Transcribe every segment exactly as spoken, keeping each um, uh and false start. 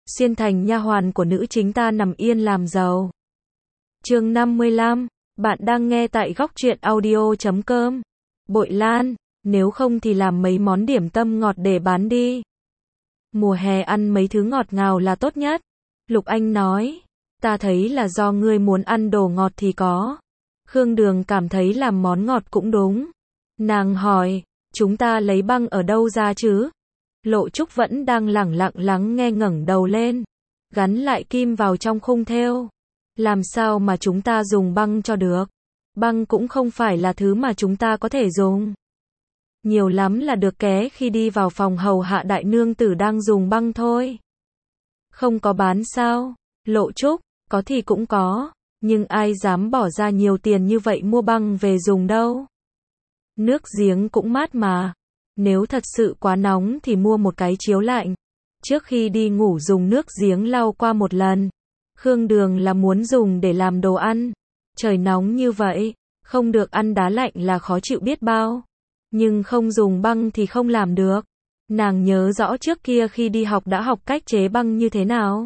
xuyên thành nha hoàn của nữ chính ta nằm yên làm giàu. Chương năm mươi lăm, bạn đang nghe tại góc truyện audio chấm com. Bội Lan, nếu không thì làm mấy món điểm tâm ngọt để bán đi. Mùa hè ăn mấy thứ ngọt ngào là tốt nhất. Lục Anh nói, ta thấy là do ngươi muốn ăn đồ ngọt thì có. Khương Đường cảm thấy làm món ngọt cũng đúng. Nàng hỏi, chúng ta lấy băng ở đâu ra chứ? Lộ Trúc vẫn đang lẳng lặng lắng nghe ngẩng đầu lên. Gắn lại kim vào trong khung thêu. Làm sao mà chúng ta dùng băng cho được? Băng cũng không phải là thứ mà chúng ta có thể dùng. Nhiều lắm là được ké khi đi vào phòng hầu hạ đại nương tử đang dùng băng thôi. Không có bán sao? Lộ Trúc, có thì cũng có. Nhưng ai dám bỏ ra nhiều tiền như vậy mua băng về dùng đâu? Nước giếng cũng mát mà. Nếu thật sự quá nóng thì mua một cái chiếu lạnh. Trước khi đi ngủ dùng nước giếng lau qua một lần. Khương Đường là muốn dùng để làm đồ ăn. Trời nóng như vậy, không được ăn đá lạnh là khó chịu biết bao. Nhưng không dùng băng thì không làm được. Nàng nhớ rõ trước kia khi đi học đã học cách chế băng như thế nào.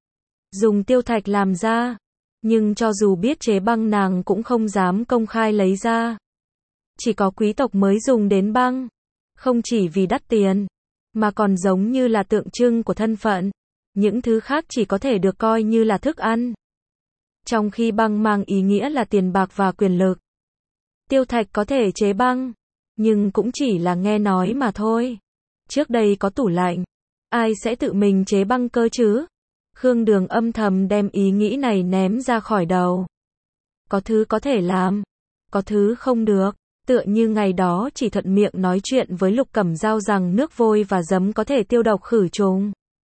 Dùng tiêu thạch làm ra. Nhưng cho dù biết chế băng nàng cũng không dám công khai lấy ra. Chỉ có quý tộc mới dùng đến băng. Không chỉ vì đắt tiền, mà còn giống như là tượng trưng của thân phận. Những thứ khác chỉ có thể được coi như là thức ăn. Trong khi băng mang ý nghĩa là tiền bạc và quyền lực. Tiêu thạch có thể chế băng, nhưng cũng chỉ là nghe nói mà thôi. Trước đây có tủ lạnh, ai sẽ tự mình chế băng cơ chứ? Khương Đường âm thầm đem ý nghĩ này ném ra khỏi đầu. Có thứ có thể làm, có thứ không được. Tựa như ngày đó chỉ thuận miệng nói chuyện với Lục Cẩm Dao rằng nước vôi và giấm có thể tiêu độc khử trùng.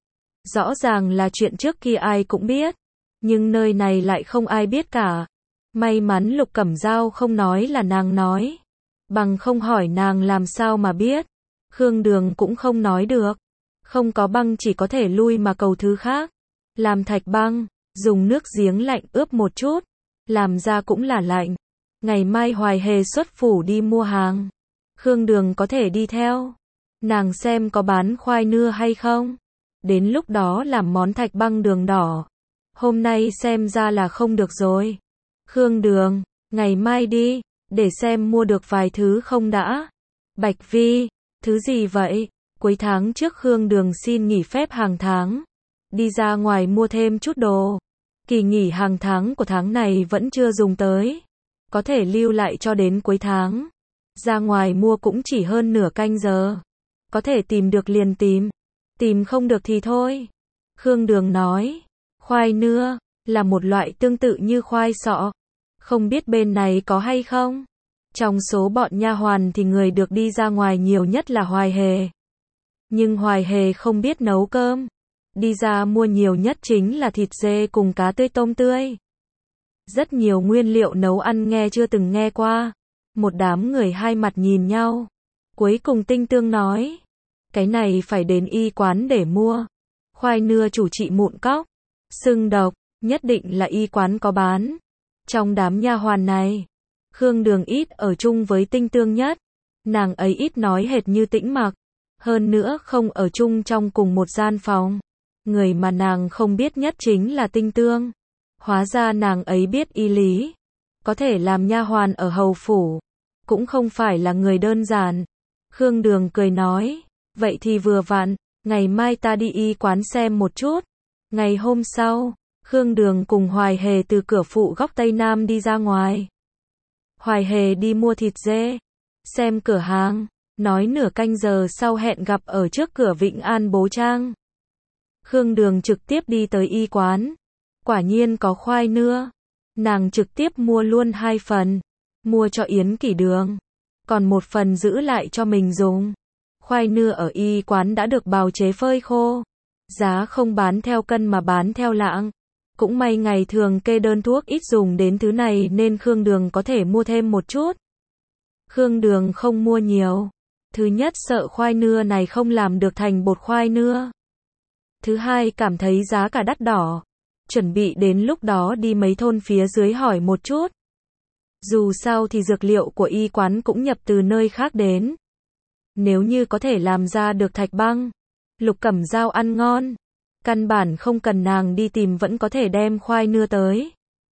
Rõ ràng là chuyện trước kia ai cũng biết, nhưng nơi này lại không ai biết cả. May mắn Lục Cẩm Dao không nói là nàng nói, bằng không hỏi nàng làm sao mà biết. Khương Đường cũng không nói được, không có băng chỉ có thể lui mà cầu thứ khác. Làm thạch băng, dùng nước giếng lạnh ướp một chút, làm ra cũng là lạnh. Ngày mai Hoài Hề xuất phủ đi mua hàng. Khương Đường có thể đi theo. Nàng xem có bán khoai nưa hay không. Đến lúc đó làm món thạch băng đường đỏ. Hôm nay xem ra là không được rồi. Khương Đường, ngày mai đi, để xem mua được vài thứ không đã. Bạch Vi, thứ gì vậy? Cuối tháng trước Khương Đường xin nghỉ phép hàng tháng. Đi ra ngoài mua thêm chút đồ. Kỳ nghỉ hàng tháng của tháng này vẫn chưa dùng tới. Có thể lưu lại cho đến cuối tháng. Ra ngoài mua cũng chỉ hơn nửa canh giờ. Có thể tìm được liền tìm. Tìm không được thì thôi. Khương Đường nói. Khoai nưa, là một loại tương tự như khoai sọ. Không biết bên này có hay không? Trong số bọn nha hoàn thì người được đi ra ngoài nhiều nhất là Hoài Hề. Nhưng Hoài Hề không biết nấu cơm. Đi ra mua nhiều nhất chính là thịt dê cùng cá tươi tôm tươi. Rất nhiều nguyên liệu nấu ăn nghe chưa từng nghe qua. Một đám người hai mặt nhìn nhau. Cuối cùng Tinh Tương nói. Cái này phải đến y quán để mua. Khoai nưa chủ trị mụn cóc, sưng độc, nhất định là y quán có bán. Trong đám nha hoàn này, Khương Đường ít ở chung với Tinh Tương nhất. Nàng ấy ít nói hệt như Tĩnh Mặc. Hơn nữa không ở chung trong cùng một gian phòng. Người mà nàng không biết nhất chính là Tinh Tương. Hóa ra nàng ấy biết y lý. Có thể làm nha hoàn ở hầu phủ. Cũng không phải là người đơn giản. Khương Đường cười nói. Vậy thì vừa vặn. Ngày mai ta đi y quán xem một chút. Ngày hôm sau, Khương Đường cùng Hoài Hề từ cửa phụ góc Tây Nam đi ra ngoài. Hoài Hề đi mua thịt dê. Xem cửa hàng. Nói nửa canh giờ sau hẹn gặp ở trước cửa Vịnh An Bố Trang. Khương Đường trực tiếp đi tới y quán. Quả nhiên có khoai nưa. Nàng trực tiếp mua luôn hai phần. Mua cho Yến Kỷ Đường. Còn một phần giữ lại cho mình dùng. Khoai nưa ở y quán đã được bào chế phơi khô. Giá không bán theo cân mà bán theo lạng. Cũng may ngày thường kê đơn thuốc ít dùng đến thứ này nên Khương Đường có thể mua thêm một chút. Khương Đường không mua nhiều. Thứ nhất sợ khoai nưa này không làm được thành bột khoai nưa. Thứ hai cảm thấy giá cả đắt đỏ. Chuẩn bị đến lúc đó đi mấy thôn phía dưới hỏi một chút. Dù sao thì dược liệu của y quán cũng nhập từ nơi khác đến. Nếu như có thể làm ra được thạch băng, Lục Cẩm Dao ăn ngon. Căn bản không cần nàng đi tìm vẫn có thể đem khoai nưa tới.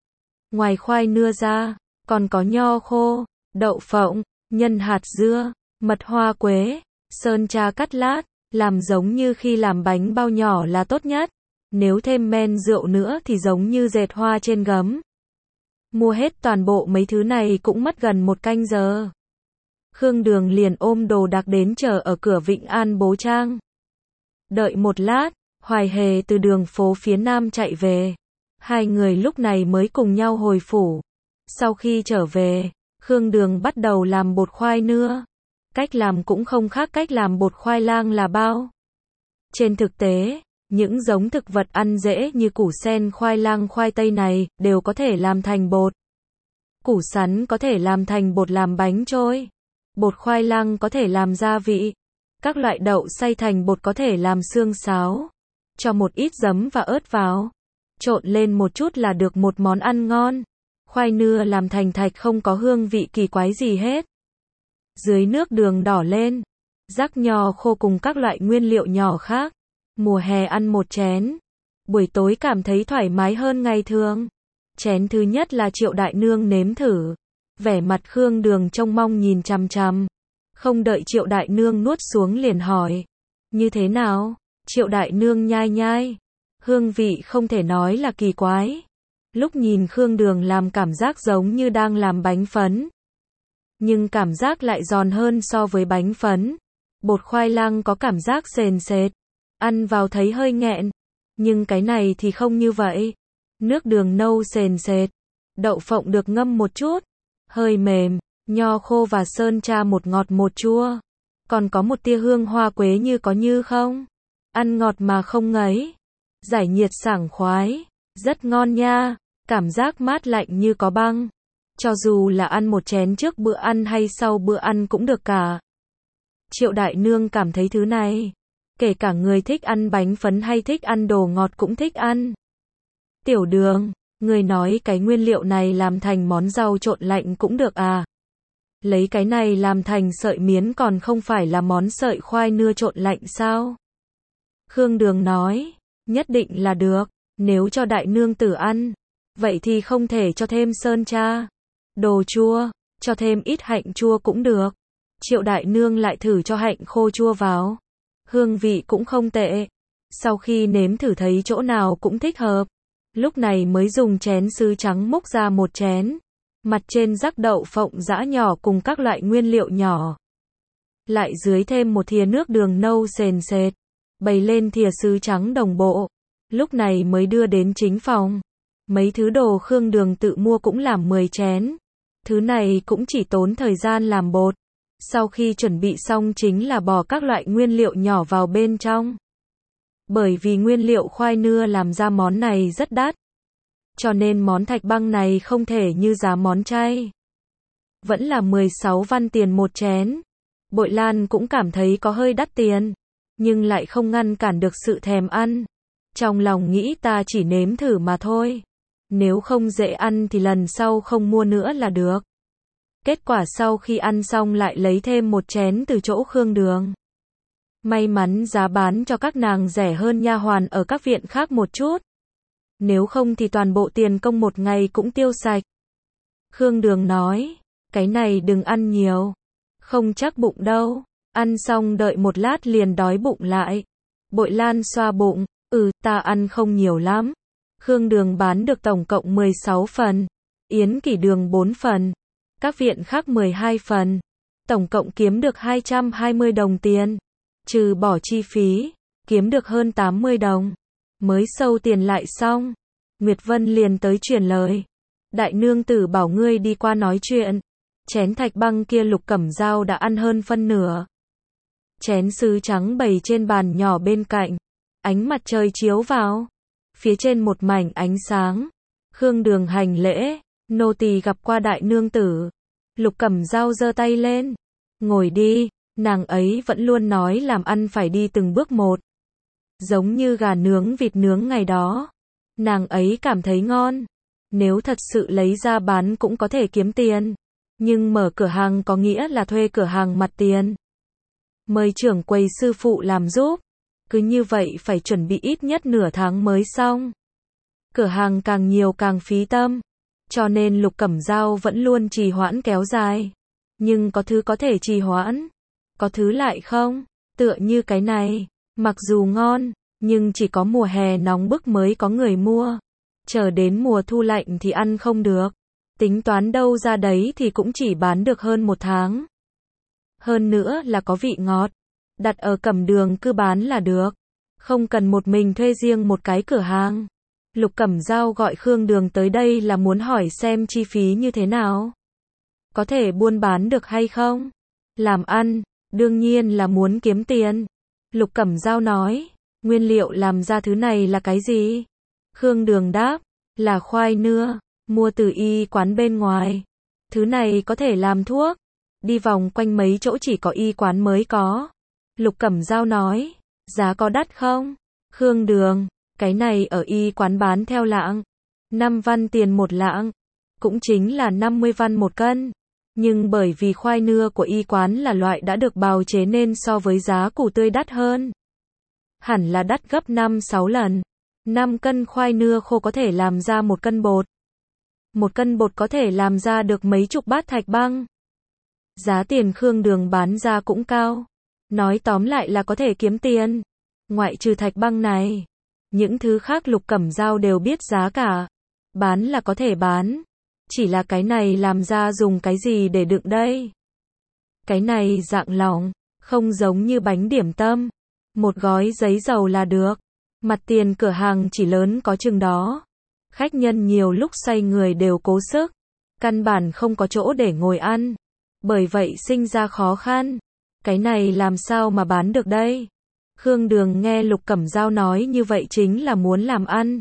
Ngoài khoai nưa ra, còn có nho khô, đậu phộng, nhân hạt dưa, mật hoa quế, sơn tra cắt lát, làm giống như khi làm bánh bao nhỏ là tốt nhất. Nếu thêm men rượu nữa thì giống như dệt hoa trên gấm. Mua hết toàn bộ mấy thứ này cũng mất gần một canh giờ. Khương Đường liền ôm đồ đạc đến chờ ở cửa Vịnh An Bố Trang. Đợi một lát, Hoài Hề từ đường phố phía nam chạy về. Hai người lúc này mới cùng nhau hồi phủ. Sau khi trở về, Khương Đường bắt đầu làm bột khoai nưa. Cách làm cũng không khác cách làm bột khoai lang là bao. Trên thực tế, những giống thực vật ăn dễ như củ sen, khoai lang, khoai tây này đều có thể làm thành bột. Củ sắn có thể làm thành bột làm bánh trôi. Bột khoai lang có thể làm gia vị. Các loại đậu xay thành bột có thể làm xương sáo. Cho một ít giấm và ớt vào. Trộn lên một chút là được một món ăn ngon. Khoai nưa làm thành thạch không có hương vị kỳ quái gì hết. Dưới nước đường đỏ lên. Rắc nho khô cùng các loại nguyên liệu nhỏ khác. Mùa hè ăn một chén. Buổi tối cảm thấy thoải mái hơn ngày thường. Chén thứ nhất là Triệu Đại Nương nếm thử. Vẻ mặt Khương Đường trông mong nhìn chằm chằm. Không đợi Triệu Đại Nương nuốt xuống liền hỏi. Như thế nào? Triệu Đại Nương nhai nhai. Hương vị không thể nói là kỳ quái. Lúc nhìn Khương Đường làm cảm giác giống như đang làm bánh phấn. Nhưng cảm giác lại giòn hơn so với bánh phấn. Bột khoai lang có cảm giác sền sệt. Ăn vào thấy hơi nghẹn. Nhưng cái này thì không như vậy. Nước đường nâu sền sệt. Đậu phộng được ngâm một chút. Hơi mềm. Nho khô và sơn tra một ngọt một chua. Còn có một tia hương hoa quế như có như không. Ăn ngọt mà không ngấy. Giải nhiệt sảng khoái. Rất ngon nha. Cảm giác mát lạnh như có băng. Cho dù là ăn một chén trước bữa ăn hay sau bữa ăn cũng được cả. Triệu Đại Nương cảm thấy thứ này. Kể cả người thích ăn bánh phấn hay thích ăn đồ ngọt cũng thích ăn. Tiểu Đường, người nói cái nguyên liệu này làm thành món rau trộn lạnh cũng được à? Lấy cái này làm thành sợi miến còn không phải là món sợi khoai nưa trộn lạnh sao? Khương Đường nói, nhất định là được, nếu cho Đại Nương tử ăn, vậy thì không thể cho thêm sơn tra, đồ chua, cho thêm ít hạnh chua cũng được. Triệu Đại Nương lại thử cho hạnh khô chua vào. Hương vị cũng không tệ. Sau khi nếm thử thấy chỗ nào cũng thích hợp. Lúc này mới dùng chén sứ trắng múc ra một chén. Mặt trên rắc đậu phộng giã nhỏ cùng các loại nguyên liệu nhỏ. Lại dưới thêm một thìa nước đường nâu sền sệt. Bày lên thìa sứ trắng đồng bộ. Lúc này mới đưa đến chính phòng. Mấy thứ đồ Khương Đường tự mua cũng làm mười chén. Thứ này cũng chỉ tốn thời gian làm bột. Sau khi chuẩn bị xong chính là bỏ các loại nguyên liệu nhỏ vào bên trong. Bởi vì nguyên liệu khoai nưa làm ra món này rất đắt. Cho nên món thạch băng này không thể như giá món chay. Vẫn là mười sáu văn tiền một chén. Bội Lan cũng cảm thấy có hơi đắt tiền. Nhưng lại không ngăn cản được sự thèm ăn. Trong lòng nghĩ ta chỉ nếm thử mà thôi. Nếu không dễ ăn thì lần sau không mua nữa là được. Kết quả sau khi ăn xong lại lấy thêm một chén từ chỗ Khương Đường. May mắn giá bán cho các nàng rẻ hơn nha hoàn ở các viện khác một chút. Nếu không thì toàn bộ tiền công một ngày cũng tiêu sạch. Khương Đường nói, cái này đừng ăn nhiều. Không chắc bụng đâu. Ăn xong đợi một lát liền đói bụng lại. Bội Lan xoa bụng, ừ ta ăn không nhiều lắm. Khương Đường bán được tổng cộng mười sáu phần. Yến Kỷ Đường bốn phần. Các viện khác mười hai phần. Tổng cộng kiếm được hai trăm hai mươi đồng tiền. Trừ bỏ chi phí, kiếm được hơn tám mươi đồng. Mới sâu tiền lại xong. Nguyệt Vân liền tới truyền lời. Đại nương tử bảo ngươi đi qua nói chuyện. Chén thạch băng kia Lục Cẩm Dao đã ăn hơn phân nửa. Chén sứ trắng bày trên bàn nhỏ bên cạnh. Ánh mặt trời chiếu vào. Phía trên một mảnh ánh sáng. Khương Đường hành lễ. Nô tỳ gặp qua đại nương tử. Lục Cẩm Dao giơ tay lên. Ngồi đi. Nàng ấy vẫn luôn nói làm ăn phải đi từng bước một. Giống như gà nướng vịt nướng ngày đó. Nàng ấy cảm thấy ngon. Nếu thật sự lấy ra bán cũng có thể kiếm tiền. Nhưng mở cửa hàng có nghĩa là thuê cửa hàng mặt tiền. Mời trưởng quầy sư phụ làm giúp. Cứ như vậy phải chuẩn bị ít nhất nửa tháng mới xong. Cửa hàng càng nhiều càng phí tâm. Cho nên Lục Cẩm Dao vẫn luôn trì hoãn kéo dài. Nhưng có thứ có thể trì hoãn. Có thứ lại không. Tựa như cái này. Mặc dù ngon, nhưng chỉ có mùa hè nóng bức mới có người mua. Chờ đến mùa thu lạnh thì ăn không được. Tính toán đâu ra đấy thì cũng chỉ bán được hơn một tháng. Hơn nữa là có vị ngọt. Đặt ở Cẩm Đường cứ bán là được. Không cần một mình thuê riêng một cái cửa hàng. Lục Cẩm Dao gọi Khương Đường tới đây là muốn hỏi xem chi phí như thế nào. Có thể buôn bán được hay không? Làm ăn, đương nhiên là muốn kiếm tiền. Lục Cẩm Dao nói, nguyên liệu làm ra thứ này là cái gì? Khương Đường đáp, là khoai nưa, mua từ y quán bên ngoài. Thứ này có thể làm thuốc. Đi vòng quanh mấy chỗ chỉ có y quán mới có. Lục Cẩm Dao nói, giá có đắt không? Khương Đường, cái này ở y quán bán theo lạng. năm văn tiền một lạng. Cũng chính là năm mươi văn một cân. Nhưng bởi vì khoai nưa của y quán là loại đã được bào chế nên so với giá củ tươi đắt hơn. Hẳn là đắt gấp năm sáu lần. năm cân khoai nưa khô có thể làm ra một cân bột. Một cân bột có thể làm ra được mấy chục bát thạch băng. Giá tiền Khương Đường bán ra cũng cao. Nói tóm lại là có thể kiếm tiền. Ngoại trừ thạch băng này, những thứ khác Lục Cẩm Dao đều biết giá cả. Bán là có thể bán. Chỉ là cái này làm ra dùng cái gì để đựng đây? Cái này dạng lỏng, không giống như bánh điểm tâm. Một gói giấy dầu là được. Mặt tiền cửa hàng chỉ lớn có chừng đó. Khách nhân nhiều lúc say người đều cố sức. Căn bản không có chỗ để ngồi ăn. Bởi vậy sinh ra khó khăn. Cái này làm sao mà bán được đây? Khương Đường nghe Lục Cẩm Dao nói như vậy chính là muốn làm ăn.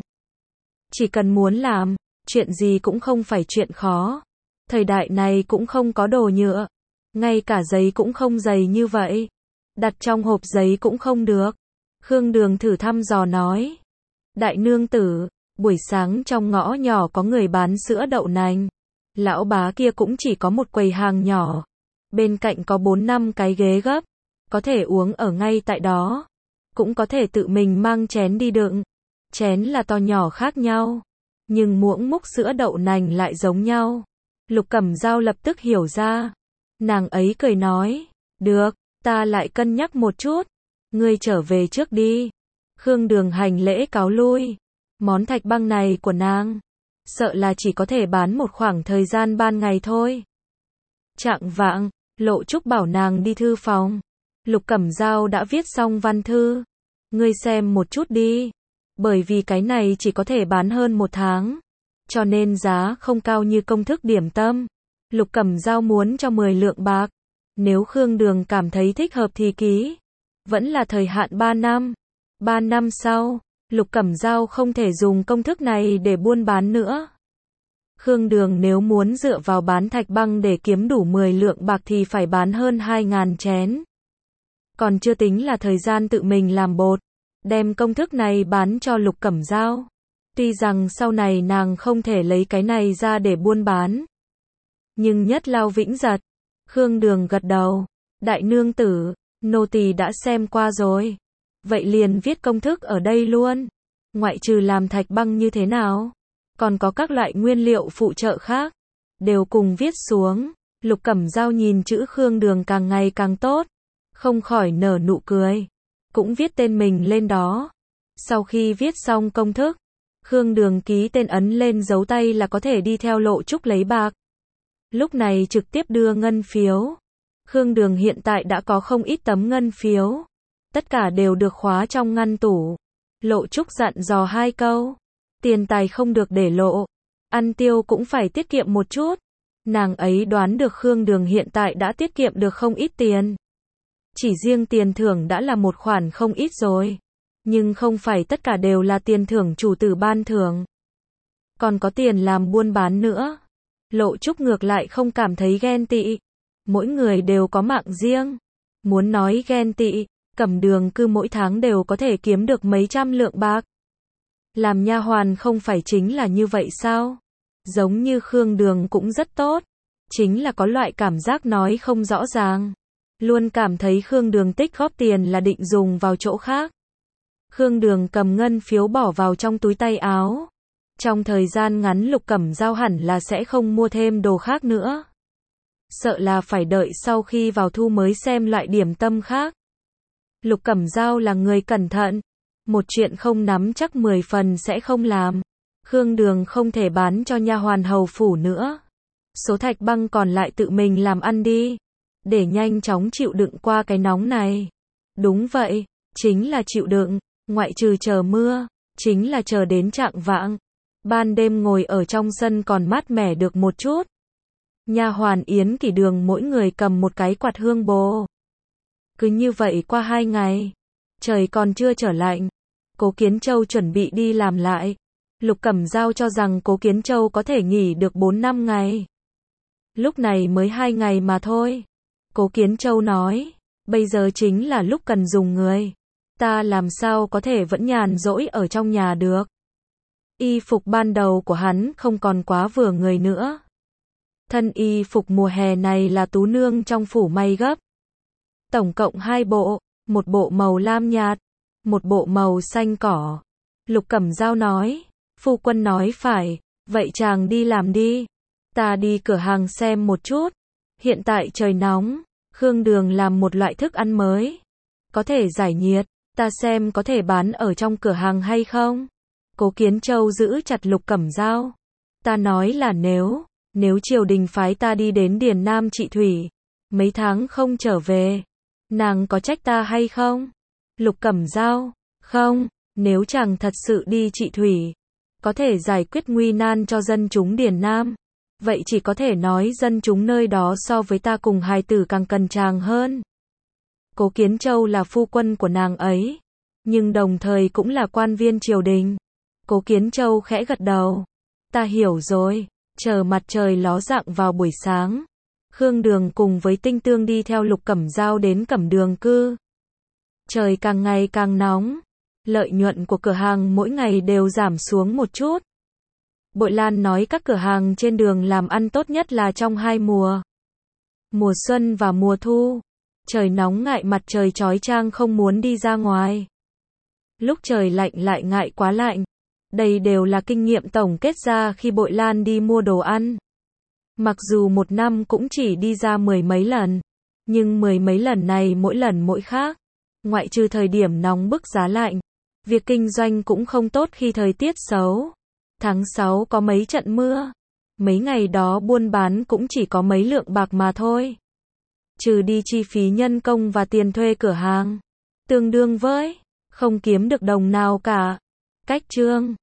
Chỉ cần muốn làm, chuyện gì cũng không phải chuyện khó. Thời đại này cũng không có đồ nhựa. Ngay cả giấy cũng không dày như vậy. Đặt trong hộp giấy cũng không được. Khương Đường thử thăm dò nói. Đại nương tử, buổi sáng trong ngõ nhỏ có người bán sữa đậu nành. Lão bá kia cũng chỉ có một quầy hàng nhỏ. Bên cạnh có bốn năm cái ghế gấp. Có thể uống ở ngay tại đó. Cũng có thể tự mình mang chén đi đựng. Chén là to nhỏ khác nhau. Nhưng muỗng múc sữa đậu nành lại giống nhau. Lục Cẩm Dao lập tức hiểu ra. Nàng ấy cười nói. Được, ta lại cân nhắc một chút. Ngươi trở về trước đi. Khương Đường hành lễ cáo lui. Món thạch băng này của nàng, sợ là chỉ có thể bán một khoảng thời gian ban ngày thôi. Chạng vạng, Lộ Trúc bảo nàng đi thư phòng. Lục Cẩm Dao đã viết xong văn thư. Ngươi xem một chút đi. Bởi vì cái này chỉ có thể bán hơn một tháng. Cho nên giá không cao như công thức điểm tâm. Lục Cẩm Dao muốn cho mười lượng bạc. Nếu Khương Đường cảm thấy thích hợp thì ký. Vẫn là thời hạn ba năm. ba năm sau, Lục Cẩm Dao không thể dùng công thức này để buôn bán nữa. Khương Đường nếu muốn dựa vào bán thạch băng để kiếm đủ mười lượng bạc thì phải bán hơn hai ngàn chén. Còn chưa tính là thời gian tự mình làm bột. Đem công thức này bán cho Lục Cẩm Dao. Tuy rằng sau này nàng không thể lấy cái này ra để buôn bán. Nhưng nhất lao vĩnh giật. Khương Đường gật đầu. Đại nương tử, nô tỳ đã xem qua rồi. Vậy liền viết công thức ở đây luôn. Ngoại trừ làm thạch băng như thế nào, còn có các loại nguyên liệu phụ trợ khác. Đều cùng viết xuống. Lục Cẩm Dao nhìn chữ Khương Đường càng ngày càng tốt. Không khỏi nở nụ cười. Cũng viết tên mình lên đó. Sau khi viết xong công thức, Khương Đường ký tên ấn lên dấu tay là có thể đi theo Lộ Trúc lấy bạc. Lúc này trực tiếp đưa ngân phiếu. Khương Đường hiện tại đã có không ít tấm ngân phiếu. Tất cả đều được khóa trong ngăn tủ. Lộ Trúc dặn dò hai câu. Tiền tài không được để lộ. Ăn tiêu cũng phải tiết kiệm một chút. Nàng ấy đoán được Khương Đường hiện tại đã tiết kiệm được không ít tiền. Chỉ riêng tiền thưởng đã là một khoản không ít rồi. Nhưng không phải tất cả đều là tiền thưởng chủ tử ban thưởng. Còn có tiền làm buôn bán nữa. Lộ Trúc ngược lại không cảm thấy ghen tị. Mỗi người đều có mạng riêng. Muốn nói ghen tị, Cẩm Đường cứ mỗi tháng đều có thể kiếm được mấy trăm lượng bạc. Làm nha hoàn không phải chính là như vậy sao? Giống như Khương Đường cũng rất tốt. Chính là có loại cảm giác nói không rõ ràng. Luôn cảm thấy Khương Đường tích góp tiền là định dùng vào chỗ khác. Khương Đường cầm ngân phiếu bỏ vào trong túi tay áo. Trong thời gian ngắn Lục Cẩm Dao hẳn là sẽ không mua thêm đồ khác nữa. Sợ là phải đợi sau khi vào thu mới xem loại điểm tâm khác. Lục Cẩm Dao là người cẩn thận. Một chuyện không nắm chắc mười phần sẽ không làm. Khương Đường không thể bán cho nha hoàn hầu phủ nữa. Số thạch băng còn lại tự mình làm ăn đi. Để nhanh chóng chịu đựng qua cái nóng này. Đúng vậy, chính là chịu đựng. Ngoại trừ chờ mưa, chính là chờ đến chạng vạng. Ban đêm ngồi ở trong sân còn mát mẻ được một chút. Nha hoàn Yến Kỷ Đường mỗi người cầm một cái quạt hương bồ. Cứ như vậy qua hai ngày. Trời còn chưa trở lạnh. Cố Kiến Châu chuẩn bị đi làm lại. Lục Cẩm Dao cho rằng Cố Kiến Châu có thể nghỉ được bốn năm ngày. Lúc này mới hai ngày mà thôi. Cố Kiến Châu nói, bây giờ chính là lúc cần dùng người. Ta làm sao có thể vẫn nhàn rỗi ở trong nhà được. Y phục ban đầu của hắn không còn quá vừa người nữa. Thân y phục mùa hè này là Tú Nương trong phủ may gấp. Tổng cộng hai bộ, một bộ màu lam nhạt, một bộ màu xanh cỏ. Lục Cẩm Dao nói, phu quân nói phải, vậy chàng đi làm đi. Ta đi cửa hàng xem một chút. Hiện tại trời nóng, Khương Đường làm một loại thức ăn mới. Có thể giải nhiệt, ta xem có thể bán ở trong cửa hàng hay không. Cố Kiến Châu giữ chặt Lục Cẩm Dao. Ta nói là nếu, nếu triều đình phái ta đi đến Điền Nam trị thủy, mấy tháng không trở về, nàng có trách ta hay không? Lục Cẩm Dao, không, nếu chàng thật sự đi trị thủy, có thể giải quyết nguy nan cho dân chúng Điền Nam, vậy chỉ có thể nói dân chúng nơi đó so với ta cùng hài tử càng cần chàng hơn. Cố Kiến Châu là phu quân của nàng ấy, nhưng đồng thời cũng là quan viên triều đình. Cố Kiến Châu khẽ gật đầu. Ta hiểu rồi. Chờ mặt trời ló dạng vào buổi sáng, Khương Đường cùng với Tinh Tương đi theo Lục Cẩm Dao đến Cẩm Đường cư. Trời càng ngày càng nóng, lợi nhuận của cửa hàng mỗi ngày đều giảm xuống một chút. Bội Lan nói các cửa hàng trên đường làm ăn tốt nhất là trong hai mùa. Mùa xuân và mùa thu. Trời nóng ngại mặt trời chói chang không muốn đi ra ngoài. Lúc trời lạnh lại ngại quá lạnh. Đây đều là kinh nghiệm tổng kết ra khi Bội Lan đi mua đồ ăn. Mặc dù một năm cũng chỉ đi ra mười mấy lần, nhưng mười mấy lần này mỗi lần mỗi khác. Ngoại trừ thời điểm nóng bức giá lạnh, việc kinh doanh cũng không tốt khi thời tiết xấu. Tháng sáu có mấy trận mưa, mấy ngày đó buôn bán cũng chỉ có mấy lượng bạc mà thôi. Trừ đi chi phí nhân công và tiền thuê cửa hàng, tương đương với không kiếm được đồng nào cả. Cách chương